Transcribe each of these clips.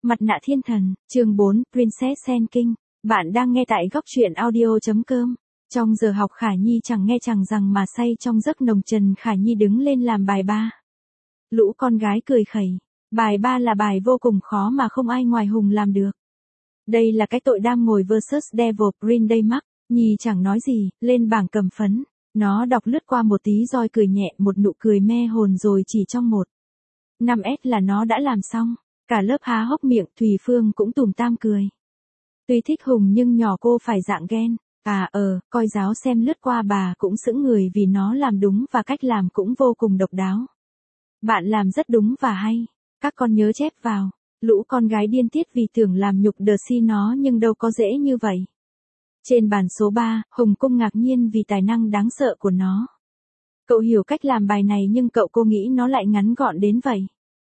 Mặt nạ thiên thần, chương 4, Princess and King. Bạn đang nghe tại góc truyện audio.com. Trong giờ học Khả Nhi chẳng nghe chẳng rằng mà say trong giấc nồng Trần Khả Nhi đứng lên làm bài 3. Lũ con gái cười khẩy. Bài 3 là bài vô cùng khó mà không ai ngoài Hùng làm được. Đây là cái tội đam ngồi versus Devil Green Day Mark. Nhi chẳng nói gì, lên bảng cầm phấn. Nó đọc lướt qua một tí rồi cười nhẹ, một nụ cười mê hồn rồi chỉ trong 5S là nó đã làm xong. Cả lớp há hốc miệng, Thùy Phương cũng tủm tam cười. Tuy thích Hùng nhưng nhỏ cô phải dạng ghen. Coi giáo xem lướt qua bà cũng sững người vì nó làm đúng và cách làm cũng vô cùng độc đáo. Bạn làm rất đúng và hay. Các con nhớ chép vào. Lũ con gái điên tiết vì tưởng làm nhục Đờ nó nhưng đâu có dễ như vậy. Trên bàn số 3, Hùng Cung ngạc nhiên vì tài năng đáng sợ của nó. Cậu hiểu cách làm bài này nhưng cô nghĩ nó lại ngắn gọn đến vậy.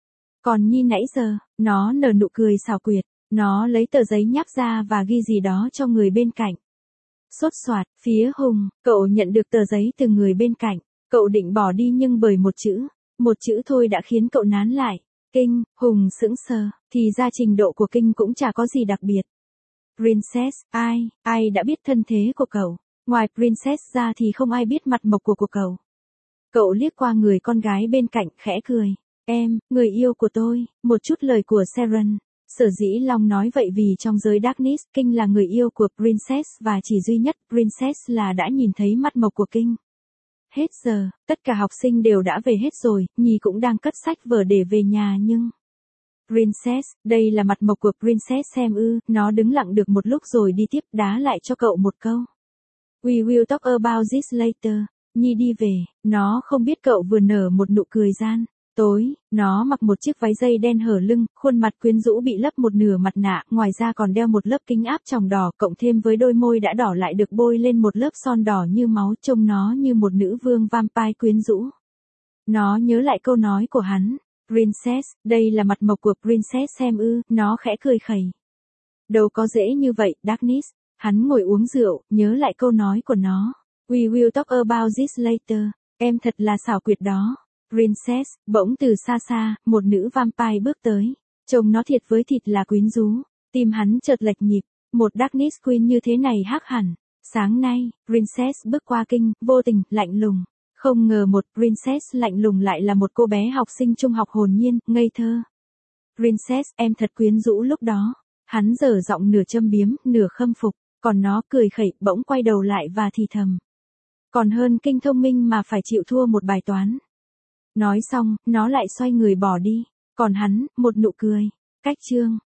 Còn Nhi nãy giờ, nó nở nụ cười xảo quyệt, nó lấy tờ giấy nháp ra và ghi gì đó cho người bên cạnh. Sốt soạt, phía Hùng, cậu nhận được tờ giấy từ người bên cạnh, cậu định bỏ đi nhưng bởi một chữ thôi đã khiến cậu nán lại. Kinh, Hùng sững sờ, thì ra trình độ của Kinh cũng chả có gì đặc biệt. Princess, ai đã biết thân thế của cậu, ngoài Princess ra thì không ai biết mặt mộc của cậu. Cậu liếc qua người con gái bên cạnh khẽ cười. Em, người yêu của tôi, một chút lời của Sharon. Sở dĩ Long nói vậy vì trong giới Darkness, King là người yêu của Princess và chỉ duy nhất Princess là đã nhìn thấy mắt mộc của King. Hết giờ, tất cả học sinh đều đã về hết rồi, Nhi cũng đang cất sách vở để về nhà nhưng... Princess, đây là mặt mộc của Princess xem ư, nó đứng lặng được một lúc rồi đi tiếp đá lại cho cậu một câu. We will talk about this later. Nhi đi về, nó không biết cậu vừa nở một nụ cười gian. Tối, nó mặc một chiếc váy dây đen hở lưng, khuôn mặt quyến rũ bị lấp một nửa mặt nạ, ngoài ra còn đeo một lớp kính áp tròng đỏ, cộng thêm với đôi môi đã đỏ lại được bôi lên một lớp son đỏ như máu, trông nó như một nữ vương vampire quyến rũ. Nó nhớ lại câu nói của hắn, Princess, đây là mặt mộc của Princess xem ư, nó khẽ cười khẩy. Đâu có dễ như vậy, Darkness. Hắn ngồi uống rượu, nhớ lại câu nói của nó. We will talk about this later. Em thật là xảo quyệt đó. Princess, bỗng từ xa xa, một nữ vampire bước tới. Trông nó thiệt với thịt là quyến rũ. Tim hắn chợt lệch nhịp. Một Darkness Queen như thế này hắc hẳn. Sáng nay, Princess bước qua Kinh, vô tình, lạnh lùng. Không ngờ một Princess lạnh lùng lại là một cô bé học sinh trung học hồn nhiên, ngây thơ. Princess, em thật quyến rũ lúc đó. Hắn dở giọng nửa châm biếm, nửa khâm phục. Còn nó cười khẩy, bỗng quay đầu lại và thì thầm. Còn hơn Kinh thông minh mà phải chịu thua một bài toán. Nói xong, nó lại xoay người bỏ đi. Còn hắn, một nụ cười. Cách chương.